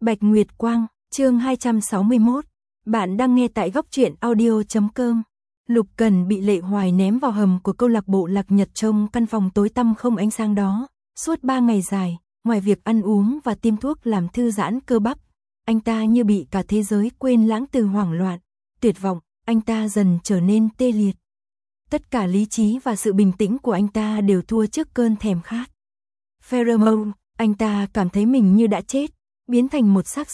Bạch Nguyệt Quang, chương 261. Bạn đang nghe tại góc truyện audio.com. Lục Cần bị Lệ Hoài ném vào hầm của câu lạc bộ Lạc Nhật trong căn phòng tối tăm không ánh sáng đó. Suốt 3 ngày dài, ngoài việc ăn uống và tiêm thuốc làm thư giãn cơ bắp, anh ta như bị cả thế giới quên lãng từ hoảng loạn, tuyệt vọng, anh ta dần trở nên tê liệt. Tất cả lý trí và sự bình tĩnh của anh ta đều thua trước cơn thèm khát. Pheromone, anh ta cảm thấy mình như đã chết, biến thành một xác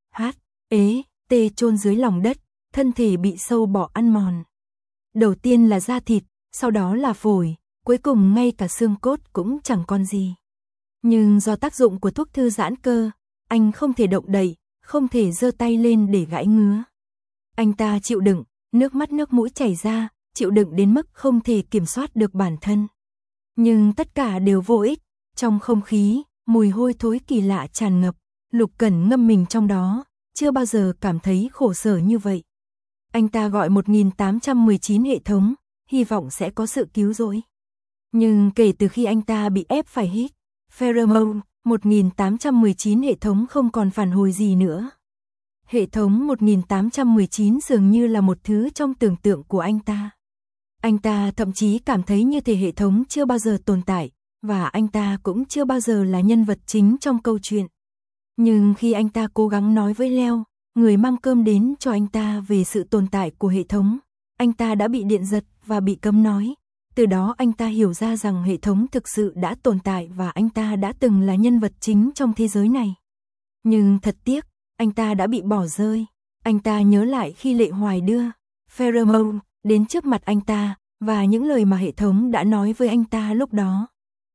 chôn dưới lòng đất, thân thể bị sâu bọ ăn mòn. Đầu tiên là da thịt, sau đó là phổi, cuối cùng ngay cả xương cốt cũng chẳng còn gì. Nhưng do tác dụng của thuốc thư giãn cơ, anh không thể động đậy, không thể giơ tay lên để gãi ngứa. Anh ta chịu đựng, nước mắt nước mũi chảy ra, chịu đựng đến mức không thể kiểm soát được bản thân. Nhưng tất cả đều vô ích, trong không khí, mùi hôi thối kỳ lạ tràn ngập, Lục Cẩn ngâm mình trong đó, chưa bao giờ cảm thấy khổ sở như vậy. Anh ta gọi 1819 hệ thống, hy vọng sẽ có sự cứu rỗi. Nhưng kể từ khi anh ta bị ép phải hít Pheromone, 1819 hệ thống không còn phản hồi gì nữa. Hệ thống 1819 dường như là một thứ trong tưởng tượng của anh ta. Anh ta thậm chí cảm thấy như thể hệ thống chưa bao giờ tồn tại, và anh ta cũng chưa bao giờ là nhân vật chính trong câu chuyện. Nhưng khi anh ta cố gắng nói với Leo, người mang cơm đến cho anh ta về sự tồn tại của hệ thống, anh ta đã bị điện giật và bị cấm nói. Từ đó anh ta hiểu ra rằng hệ thống thực sự đã tồn tại và anh ta đã từng là nhân vật chính trong thế giới này. Nhưng thật tiếc, anh ta đã bị bỏ rơi. Anh ta nhớ lại khi Lệ Hoài đưa Pheromone đến trước mặt anh ta, và những lời mà hệ thống đã nói với anh ta lúc đó.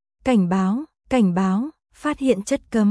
Cảnh báo, phát hiện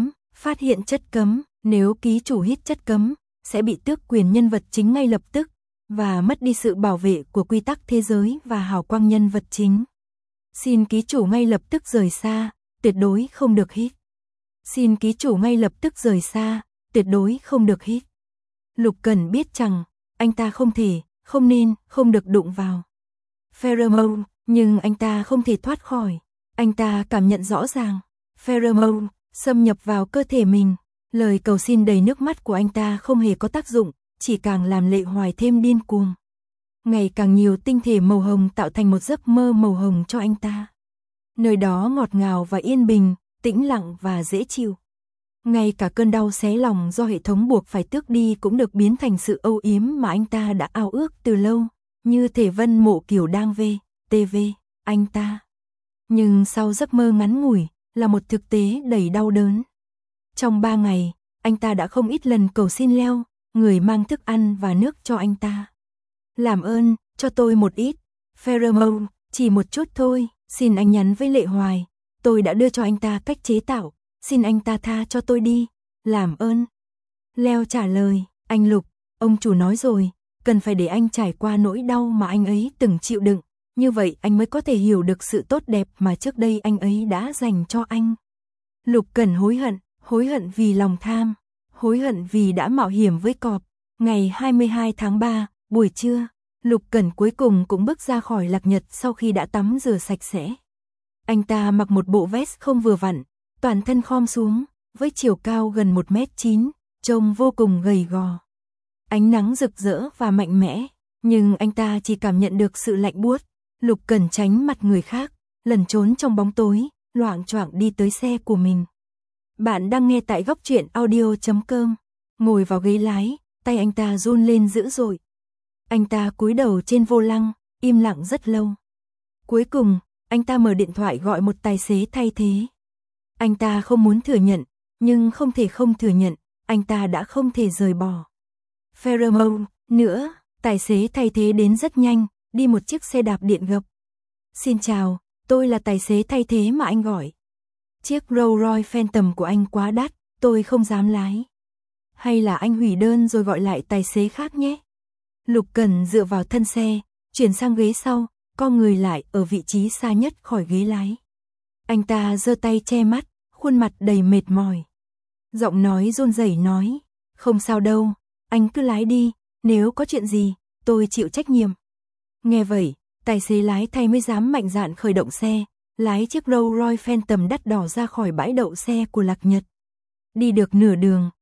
chất cấm, nếu ký chủ hít chất cấm, sẽ bị tước quyền nhân vật chính ngay lập tức, và mất đi sự bảo vệ của quy tắc thế giới và hào quang nhân vật chính. Xin ký chủ ngay lập tức rời xa, tuyệt đối không được hít. Xin ký chủ ngay lập tức rời xa, tuyệt đối không được hít. Lục Cần biết rằng, anh ta không thể, không nên, không được đụng vào Pheromone, nhưng anh ta không thể thoát khỏi. Anh ta cảm nhận rõ ràng, Pheromone xâm nhập vào cơ thể mình. Lời cầu xin đầy nước mắt của anh ta không hề có tác dụng, chỉ càng làm Lệ Hoài thêm điên cuồng. Ngày càng nhiều tinh thể màu hồng tạo thành một giấc mơ màu hồng cho anh ta. Nơi đó ngọt ngào và yên bình, tĩnh lặng và dễ chịu. Ngay cả cơn đau xé lòng do hệ thống buộc phải tước đi cũng được biến thành sự âu yếm mà anh ta đã ao ước từ lâu, như thể Vân Mộ Kiều đang TV anh ta. Nhưng sau giấc mơ ngắn ngủi, là một thực tế đầy đau đớn. Trong 3 ngày, anh ta đã không ít lần cầu xin Leo, người mang thức ăn và nước cho anh ta. Làm ơn, cho tôi một ít Pheromone, chỉ một chút thôi, xin anh nhắn với Lệ Hoài. Tôi đã đưa cho anh ta cách chế tạo, xin anh ta tha cho tôi đi, làm ơn. Leo trả lời, anh Lục, ông chủ nói rồi, cần phải để anh trải qua nỗi đau mà anh ấy từng chịu đựng. Như vậy anh mới có thể hiểu được sự tốt đẹp mà trước đây anh ấy đã dành cho anh. Lục Cần hối hận vì lòng tham, hối hận vì đã mạo hiểm với cọp. Ngày 22 tháng 3, buổi trưa, Lục Cần cuối cùng cũng bước ra khỏi Lạc Nhật sau khi đã tắm rửa sạch sẽ. Anh ta mặc một bộ vest không vừa vặn, toàn thân khom xuống, với chiều cao gần 1m9, trông vô cùng gầy gò. Ánh nắng rực rỡ và mạnh mẽ, nhưng anh ta chỉ cảm nhận được sự lạnh buốt. Lục Cần tránh mặt người khác, lẩn trốn trong bóng tối, loạng choạng đi tới xe của mình. Bạn đang nghe tại góc truyện audio.com. Ngồi vào ghế lái, tay anh ta run lên dữ dội. Anh ta cúi đầu trên vô lăng, im lặng rất lâu. Cuối cùng, anh ta mở điện thoại gọi một tài xế thay thế. Anh ta không muốn thừa nhận, nhưng không thể không thừa nhận, anh ta đã không thể rời bỏ Pheromone nữa. Tài xế thay thế đến rất nhanh, đi một chiếc xe đạp điện gập. Xin chào, tôi là tài xế thay thế mà anh gọi. Chiếc Rolls Royce Phantom của anh quá đắt, tôi không dám lái. Hay là anh hủy đơn rồi gọi lại tài xế khác nhé. Lục Cần dựa vào thân xe, chuyển sang ghế sau, co người lại ở vị trí xa nhất khỏi ghế lái. Anh ta giơ tay che mắt, khuôn mặt đầy mệt mỏi. Giọng nói run rẩy nói, không sao đâu, anh cứ lái đi, nếu có chuyện gì, tôi chịu trách nhiệm. Nghe vậy, tài xế lái thay mới dám mạnh dạn khởi động xe, lái chiếc Rolls Royce Phantom đắt đỏ ra khỏi bãi đậu xe của Lạc Nhật. Đi được nửa đường,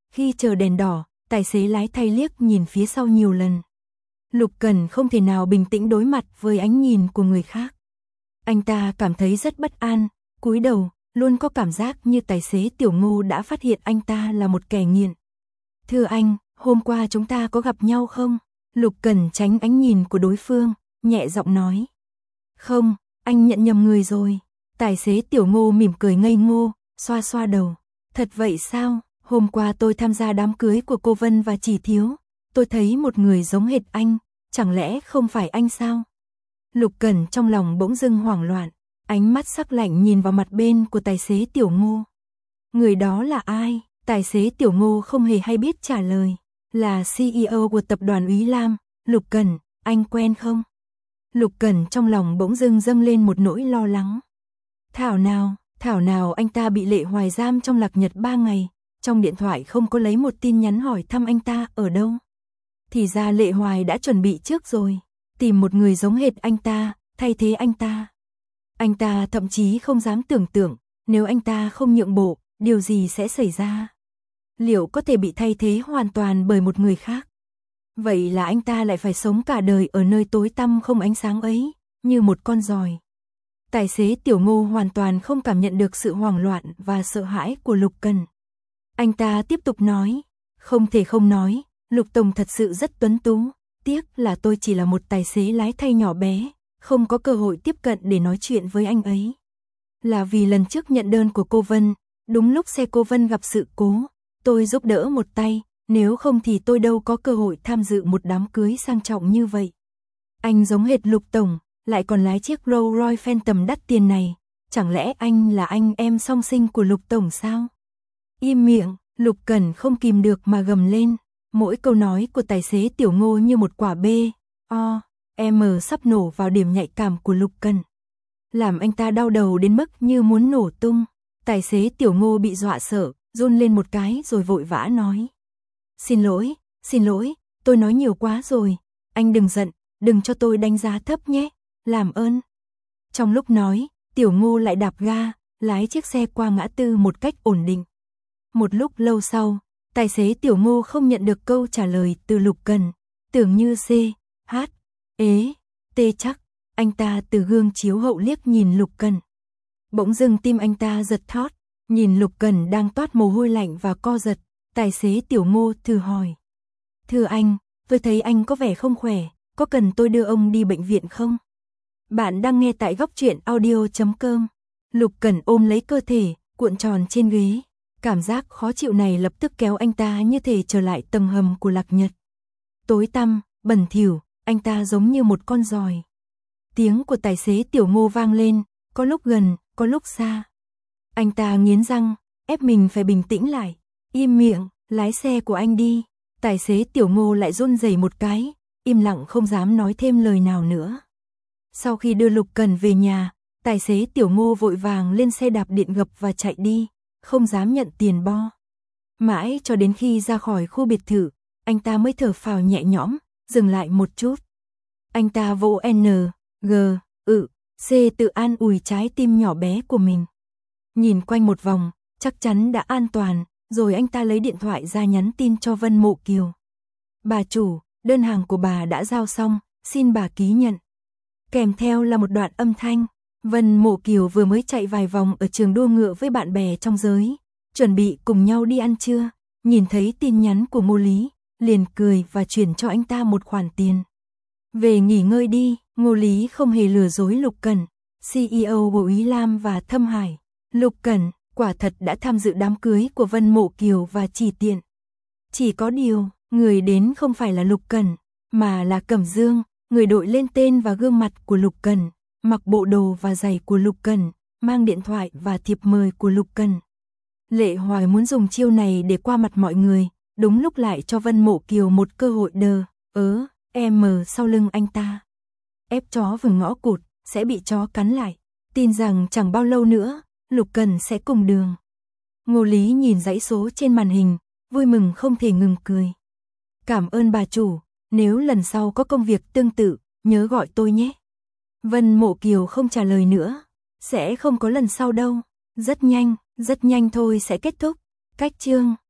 Khi chờ đèn đỏ, tài xế lái thay liếc nhìn phía sau nhiều lần. Lục Cần không thể nào bình tĩnh đối mặt với ánh nhìn của người khác. Anh ta cảm thấy rất bất an, cúi đầu, luôn có cảm giác như tài xế Tiểu Ngô đã phát hiện anh ta là một kẻ nghiện. Thưa anh, hôm qua chúng ta có gặp nhau không? Lục Cần tránh ánh nhìn của đối phương, nhẹ giọng nói. Không, anh nhận nhầm người rồi. Tài xế Tiểu Ngô mỉm cười ngây ngô, xoa xoa đầu. Thật vậy sao? Hôm qua tôi tham gia đám cưới của cô Vân và Chỉ Thiếu. Tôi thấy một người giống hệt anh, chẳng lẽ không phải anh sao? Lục Cần trong lòng bỗng dưng hoảng loạn, ánh mắt sắc lạnh nhìn vào mặt bên của tài xế Tiểu Ngô. Người đó là ai? Tài xế Tiểu Ngô không hề hay biết trả lời. Là CEO của tập đoàn Úy Lam. Lục Cần, anh quen không? Lục Cần trong lòng bỗng dưng dâng lên một nỗi lo lắng. Thảo nào anh ta bị Lệ Hoài giam trong Lạc Nhật 3 ngày, trong điện thoại không có lấy một tin nhắn hỏi thăm anh ta ở đâu. Thì ra Lệ Hoài đã chuẩn bị trước rồi, tìm một người giống hệt anh ta, thay thế anh ta. Anh ta thậm chí không dám tưởng tượng, nếu anh ta không nhượng bộ, điều gì sẽ xảy ra. Liệu có thể bị thay thế hoàn toàn bởi một người khác? Vậy là anh ta lại phải sống cả đời ở nơi tối tăm không ánh sáng ấy, như một con giòi. Tài xế Tiểu Ngô hoàn toàn không cảm nhận được sự hoảng loạn và sợ hãi của Lục Cần. Anh ta tiếp tục nói, không thể không nói, Lục Tổng thật sự rất tuấn tú, tiếc là tôi chỉ là một tài xế lái thay nhỏ bé, không có cơ hội tiếp cận để nói chuyện với anh ấy. Là vì lần trước nhận đơn của cô Vân, đúng lúc xe cô Vân gặp sự cố, tôi giúp đỡ một tay, nếu không thì tôi đâu có cơ hội tham dự một đám cưới sang trọng như vậy. Anh giống hệt Lục Tổng, lại còn lái chiếc Rolls Royce Phantom đắt tiền này, chẳng lẽ anh là anh em song sinh của Lục Tổng sao? Im miệng, Lục Cần không kìm được mà gầm lên, mỗi câu nói của tài xế Tiểu Ngô như một quả B.O.M sắp nổ vào điểm nhạy cảm của Lục Cần. Làm anh ta đau đầu đến mức như muốn nổ tung, tài xế Tiểu Ngô bị dọa sợ, run lên một cái rồi vội vã nói. Xin lỗi, tôi nói nhiều quá rồi, anh đừng giận, đừng cho tôi đánh giá thấp nhé, làm ơn. Trong lúc nói, Tiểu Ngô lại đạp ga, lái chiếc xe qua ngã tư một cách ổn định. Một lúc lâu sau, tài xế Tiểu Ngô không nhận được câu trả lời từ Lục Cần, tưởng như C.H.E.T chắc, anh ta từ gương chiếu hậu liếc nhìn Lục Cần. Bỗng dưng tim anh ta giật thót, nhìn Lục Cần đang toát mồ hôi lạnh và co giật, tài xế Tiểu Ngô thử hỏi. Thưa anh, tôi thấy anh có vẻ không khỏe, có cần tôi đưa ông đi bệnh viện không? Bạn đang nghe tại Góc Truyện Audio.com. Lục Cần ôm lấy cơ thể, cuộn tròn trên ghế. Cảm giác khó chịu này lập tức kéo anh ta như thể trở lại tầng hầm của Lạc Nhật. Tối tăm, bẩn thỉu, anh ta giống như một con giòi. Tiếng của tài xế Tiểu Ngô vang lên, có lúc gần, có lúc xa. Anh ta nghiến răng, ép mình phải bình tĩnh lại. Im miệng, lái xe của anh đi. Tài xế Tiểu Ngô lại run rẩy một cái, im lặng không dám nói thêm lời nào nữa. Sau khi đưa Lục Cần về nhà, tài xế Tiểu Ngô vội vàng lên xe đạp điện gập và chạy đi, không dám nhận tiền bo. Mãi cho đến khi ra khỏi khu biệt thự, anh ta mới thở phào nhẹ nhõm, dừng lại một chút. Anh ta vỗ C tự an ủi trái tim nhỏ bé của mình. Nhìn quanh một vòng, chắc chắn đã an toàn, rồi anh ta lấy điện thoại ra nhắn tin cho Vân Mộ Kiều. Bà chủ, đơn hàng của bà đã giao xong, xin bà ký nhận. Kèm theo là một đoạn âm thanh. Vân Mộ Kiều vừa mới chạy vài vòng ở trường đua ngựa với bạn bè trong giới, chuẩn bị cùng nhau đi ăn trưa, nhìn thấy tin nhắn của Ngô Lý, liền cười và chuyển cho anh ta một khoản tiền. Về nghỉ ngơi đi, Ngô Lý không hề lừa dối Lục Cần, CEO của Úy Lam và Thâm Hải. Lục Cần quả thật đã tham dự đám cưới của Vân Mộ Kiều và Chỉ Tiện. Chỉ có điều, người đến không phải là Lục Cần, mà là Cẩm Dương, người đội lên tên và gương mặt của Lục Cần, mặc bộ đồ và giày của Lục Cần, mang điện thoại và thiệp mời của Lục Cần. Lệ Hoài muốn dùng chiêu này để qua mặt mọi người, đúng lúc lại cho Vân Mộ Kiều một cơ hội sau lưng anh ta. Ép chó vào ngõ cụt, sẽ bị chó cắn lại. Tin rằng chẳng bao lâu nữa, Lục Cần sẽ cùng đường. Ngô Lý nhìn dãy số trên màn hình, vui mừng không thể ngừng cười. Cảm ơn bà chủ, nếu lần sau có công việc tương tự, nhớ gọi tôi nhé. Vân Mộ Kiều không trả lời nữa. Sẽ không có lần sau đâu. Rất nhanh thôi sẽ kết thúc. Cách chương